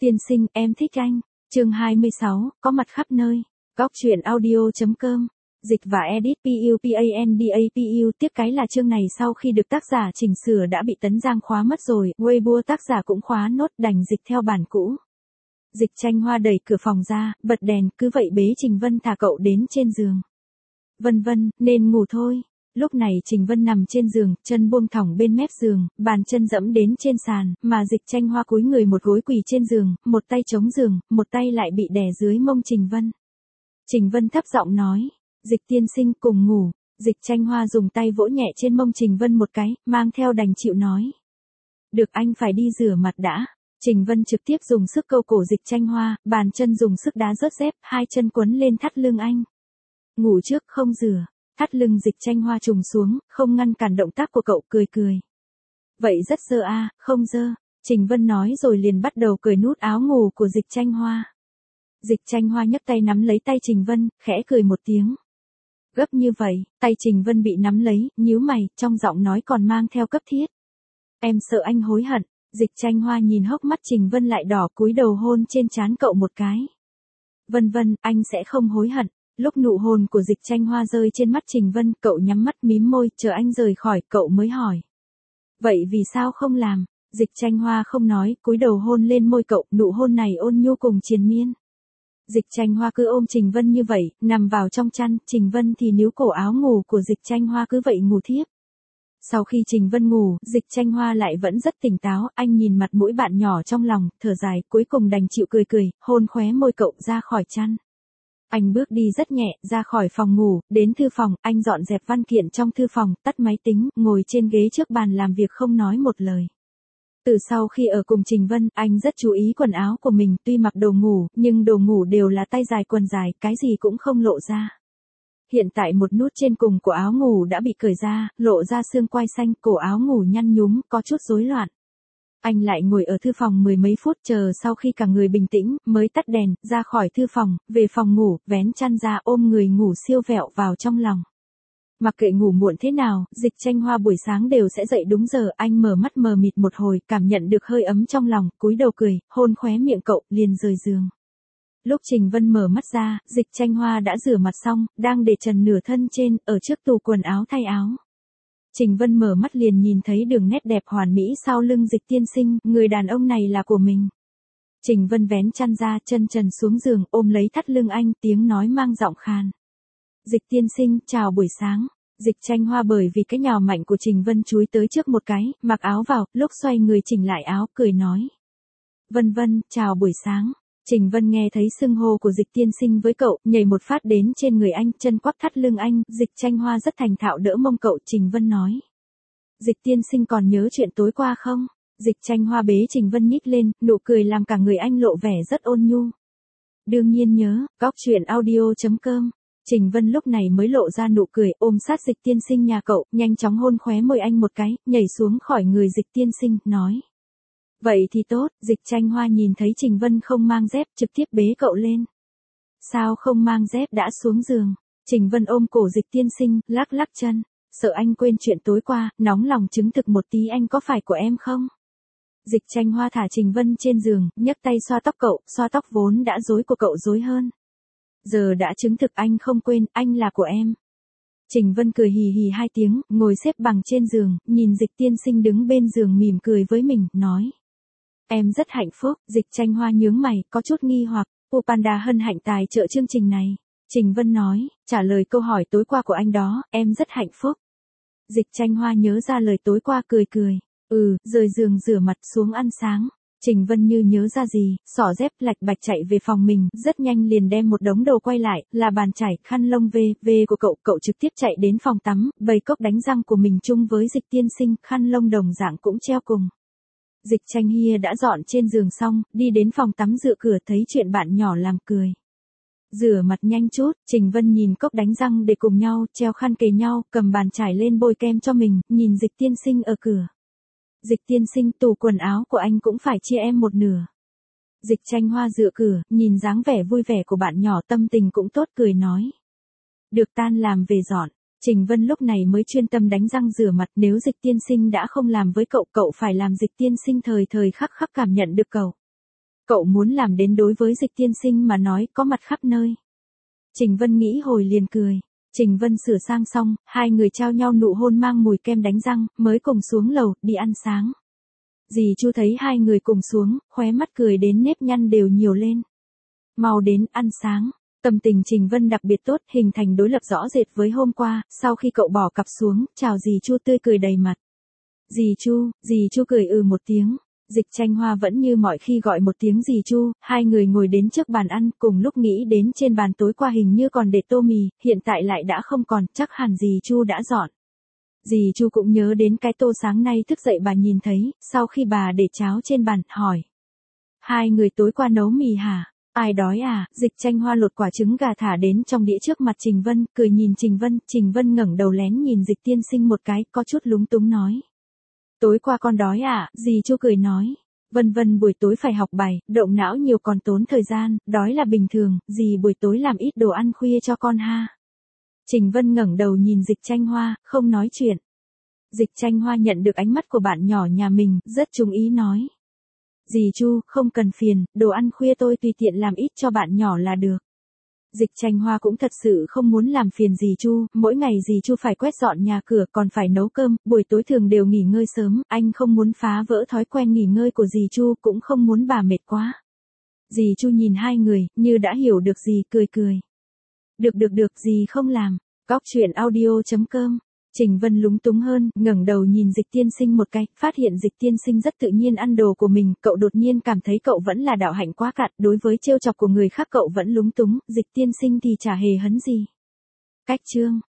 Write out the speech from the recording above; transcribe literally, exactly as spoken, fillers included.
Tiên sinh, em thích anh. Chương hai mươi sáu, có mặt khắp nơi. Góc truyện audio.com. Dịch và edit PUPANDAPU. Tiếc cái là chương này sau khi được tác giả chỉnh sửa đã bị Tấn Giang khóa mất rồi, Weibo tác giả cũng khóa nốt, đành dịch theo bản cũ. Dịch Tranh Hoa đẩy cửa phòng ra, bật đèn, cứ vậy bế Trình Vân thả cậu đến trên giường. Vân Vân, nên ngủ thôi. Lúc này Trình Vân nằm trên giường, chân buông thõng bên mép giường, bàn chân dẫm đến trên sàn, mà Dịch Tranh Hoa cúi người một gối quỳ trên giường, một tay chống giường, một tay lại bị đè dưới mông Trình Vân. Trình Vân thấp giọng nói, Dịch tiên sinh cùng ngủ. Dịch Tranh Hoa dùng tay vỗ nhẹ trên mông Trình Vân một cái, mang theo đành chịu nói. Được, anh phải đi rửa mặt đã. Trình Vân trực tiếp dùng sức câu cổ Dịch Tranh Hoa, bàn chân dùng sức đá rớt dép, hai chân quấn lên thắt lưng anh. Ngủ trước không rửa. Thắt lưng Dịch Tranh Hoa trùng xuống, không ngăn cản động tác của cậu, cười cười. Vậy rất dơ à, không dơ. Trình Vân nói rồi liền bắt đầu cởi nút áo ngủ của Dịch Tranh Hoa. Dịch Tranh Hoa nhấc tay nắm lấy tay Trình Vân, khẽ cười một tiếng. Gấp như vậy, tay Trình Vân bị nắm lấy, nhíu mày, trong giọng nói còn mang theo cấp thiết. Em sợ anh hối hận. Dịch Tranh Hoa nhìn hốc mắt Trình Vân lại đỏ, cúi đầu hôn trên trán cậu một cái. Vân Vân, anh sẽ không hối hận. Lúc nụ hôn của Dịch Tranh Hoa rơi trên mắt Trình Vân, cậu nhắm mắt mím môi, chờ anh rời khỏi, cậu mới hỏi. Vậy vì sao không làm? Dịch Tranh Hoa không nói, cúi đầu hôn lên môi cậu, nụ hôn này ôn nhu cùng triền miên. Dịch Tranh Hoa cứ ôm Trình Vân như vậy, nằm vào trong chăn, Trình Vân thì níu cổ áo ngủ của Dịch Tranh Hoa cứ vậy ngủ thiếp. Sau khi Trình Vân ngủ, Dịch Tranh Hoa lại vẫn rất tỉnh táo, anh nhìn mặt mũi bạn nhỏ trong lòng, thở dài, cuối cùng đành chịu cười cười, hôn khóe môi cậu ra khỏi chăn. Anh bước đi rất nhẹ, ra khỏi phòng ngủ, đến thư phòng, anh dọn dẹp văn kiện trong thư phòng, tắt máy tính, ngồi trên ghế trước bàn làm việc không nói một lời. Từ sau khi ở cùng Trình Vân, anh rất chú ý quần áo của mình, tuy mặc đồ ngủ, nhưng đồ ngủ đều là tay dài quần dài, cái gì cũng không lộ ra. Hiện tại một nút trên cùng của áo ngủ đã bị cởi ra, lộ ra xương quai xanh, cổ áo ngủ nhăn nhúm, có chút rối loạn. Anh lại ngồi ở thư phòng mười mấy phút chờ sau khi cả người bình tĩnh, mới tắt đèn, ra khỏi thư phòng, về phòng ngủ, vén chăn ra ôm người ngủ siêu vẹo vào trong lòng. Mặc kệ ngủ muộn thế nào, Dịch Tranh Hoa buổi sáng đều sẽ dậy đúng giờ, anh mở mắt mờ mịt một hồi, cảm nhận được hơi ấm trong lòng, cúi đầu cười, hôn khóe miệng cậu, liền rời giường. Lúc Trình Vân mở mắt ra, Dịch Tranh Hoa đã rửa mặt xong, đang để trần nửa thân trên, ở trước tủ quần áo thay áo. Trình Vân mở mắt liền nhìn thấy đường nét đẹp hoàn mỹ sau lưng Dịch tiên sinh, người đàn ông này là của mình. Trình Vân vén chăn ra, chân trần xuống giường, ôm lấy thắt lưng anh, tiếng nói mang giọng khàn. Dịch tiên sinh, chào buổi sáng. Dịch Tranh Hoa bởi vì cái nhào mạnh của Trình Vân chúi tới trước một cái, mặc áo vào, lúc xoay người chỉnh lại áo, cười nói. Vân Vân, chào buổi sáng. Trình Vân nghe thấy xưng hô của Dịch tiên sinh với cậu, nhảy một phát đến trên người anh, chân quắp thắt lưng anh, Dịch Tranh Hoa rất thành thạo đỡ mông cậu, Trình Vân nói. Dịch tiên sinh còn nhớ chuyện tối qua không? Dịch Tranh Hoa bế Trình Vân nhích lên, nụ cười làm cả người anh lộ vẻ rất ôn nhu. Đương nhiên nhớ, góc truyện audio.com. Trình Vân lúc này mới lộ ra nụ cười, ôm sát Dịch tiên sinh nhà cậu, nhanh chóng hôn khóe môi anh một cái, nhảy xuống khỏi người Dịch tiên sinh, nói. Vậy thì tốt, Dịch Tranh Hoa nhìn thấy Trình Vân không mang dép, trực tiếp bế cậu lên. Sao không mang dép đã xuống giường? Trình Vân ôm cổ Dịch tiên sinh, lắc lắc chân. Sợ anh quên chuyện tối qua, nóng lòng chứng thực một tí anh có phải của em không? Dịch Tranh Hoa thả Trình Vân trên giường, nhấc tay xoa tóc cậu, xoa tóc vốn đã rối của cậu rối hơn. Giờ đã chứng thực anh không quên, anh là của em. Trình Vân cười hì hì hai tiếng, ngồi xếp bằng trên giường, nhìn Dịch tiên sinh đứng bên giường mỉm cười với mình, nói. Em rất hạnh phúc. Dịch Tranh Hoa nhướng mày, có chút nghi hoặc, Pupanda hân hạnh tài trợ chương trình này. Trình Vân nói, trả lời câu hỏi tối qua của anh đó, em rất hạnh phúc. Dịch Tranh Hoa nhớ ra lời tối qua, cười cười. Ừ, rời giường rửa mặt xuống ăn sáng. Trình Vân như nhớ ra gì, xỏ dép lạch bạch chạy về phòng mình, rất nhanh liền đem một đống đồ quay lại, là bàn chải, khăn lông về, về của cậu, cậu trực tiếp chạy đến phòng tắm, bày cốc đánh răng của mình chung với Dịch tiên sinh, khăn lông đồng dạng cũng treo cùng. Dịch Tranh Hia đã dọn trên giường xong, đi đến phòng tắm dựa cửa thấy chuyện bạn nhỏ làm cười. Rửa mặt nhanh chút, Trình Vân nhìn cốc đánh răng để cùng nhau, treo khăn kề nhau, cầm bàn chải lên bôi kem cho mình, nhìn Dịch tiên sinh ở cửa. Dịch tiên sinh, tủ quần áo của anh cũng phải chia em một nửa. Dịch Tranh Hoa dựa cửa, nhìn dáng vẻ vui vẻ của bạn nhỏ, tâm tình cũng tốt, cười nói. Được, tan làm về dọn. Trình Vân lúc này mới chuyên tâm đánh răng rửa mặt, nếu Dịch tiên sinh đã không làm với cậu, cậu phải làm Dịch tiên sinh thời thời khắc khắc cảm nhận được cậu. Cậu muốn làm đến đối với Dịch tiên sinh mà nói có mặt khắp nơi. Trình Vân nghĩ hồi liền cười. Trình Vân sửa sang xong, hai người trao nhau nụ hôn mang mùi kem đánh răng, mới cùng xuống lầu, đi ăn sáng. Dì Chu thấy hai người cùng xuống, khóe mắt cười đến nếp nhăn đều nhiều lên. Mau đến, ăn sáng. Tâm tình Trình Vân đặc biệt tốt, hình thành đối lập rõ rệt với hôm qua, sau khi cậu bỏ cặp xuống, chào dì Chu tươi cười đầy mặt. Dì Chu, dì Chu cười ừ một tiếng. Dịch Tranh Hoa vẫn như mọi khi gọi một tiếng dì Chu, hai người ngồi đến trước bàn ăn, cùng lúc nghĩ đến trên bàn tối qua hình như còn để tô mì, hiện tại lại đã không còn, chắc hẳn dì Chu đã dọn. Dì Chu cũng nhớ đến cái tô sáng nay thức dậy bà nhìn thấy, sau khi bà để cháo trên bàn, hỏi. Hai người tối qua nấu mì hả? Ai đói à? Dịch Tranh Hoa lột quả trứng gà thả đến trong đĩa trước mặt Trình Vân, cười nhìn Trình Vân, Trình Vân ngẩng đầu lén nhìn Dịch tiên sinh một cái, có chút lúng túng nói. Tối qua con đói à? Dì Chu cười nói. Vân Vân buổi tối phải học bài, động não nhiều còn tốn thời gian, đói là bình thường, dì buổi tối làm ít đồ ăn khuya cho con ha. Trình Vân ngẩng đầu nhìn Dịch Tranh Hoa, không nói chuyện. Dịch Tranh Hoa nhận được ánh mắt của bạn nhỏ nhà mình, rất chú ý nói. Dì Chu, không cần phiền, đồ ăn khuya tôi tùy tiện làm ít cho bạn nhỏ là được. Dịch Tranh Hoa cũng thật sự không muốn làm phiền dì Chu, mỗi ngày dì Chu phải quét dọn nhà cửa còn phải nấu cơm, buổi tối thường đều nghỉ ngơi sớm, anh không muốn phá vỡ thói quen nghỉ ngơi của dì Chu, cũng không muốn bà mệt quá. Dì Chu nhìn hai người, như đã hiểu được gì, cười cười. Được được được, dì không làm. Góc truyện audio chấm com. Trình Vân lúng túng hơn, ngẩng đầu nhìn Dịch tiên sinh một cái, phát hiện Dịch tiên sinh rất tự nhiên ăn đồ của mình, cậu đột nhiên cảm thấy cậu vẫn là đạo hạnh quá cạn, đối với trêu chọc của người khác cậu vẫn lúng túng, Dịch tiên sinh thì chả hề hấn gì. Cách chương